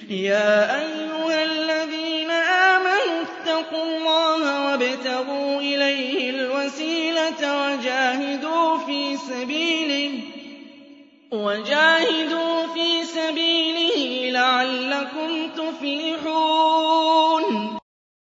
يَا أَيُّهَا الَّذِينَ آمَنُوا اتَّقُوا اللَّهَ وَابْتَغُوا إِلَيْهِ الْوَسِيلَةَ وَجَاهِدُوا فِي سَبِيلِهِ لَعَلَّكُمْ تُفْلِحُونَ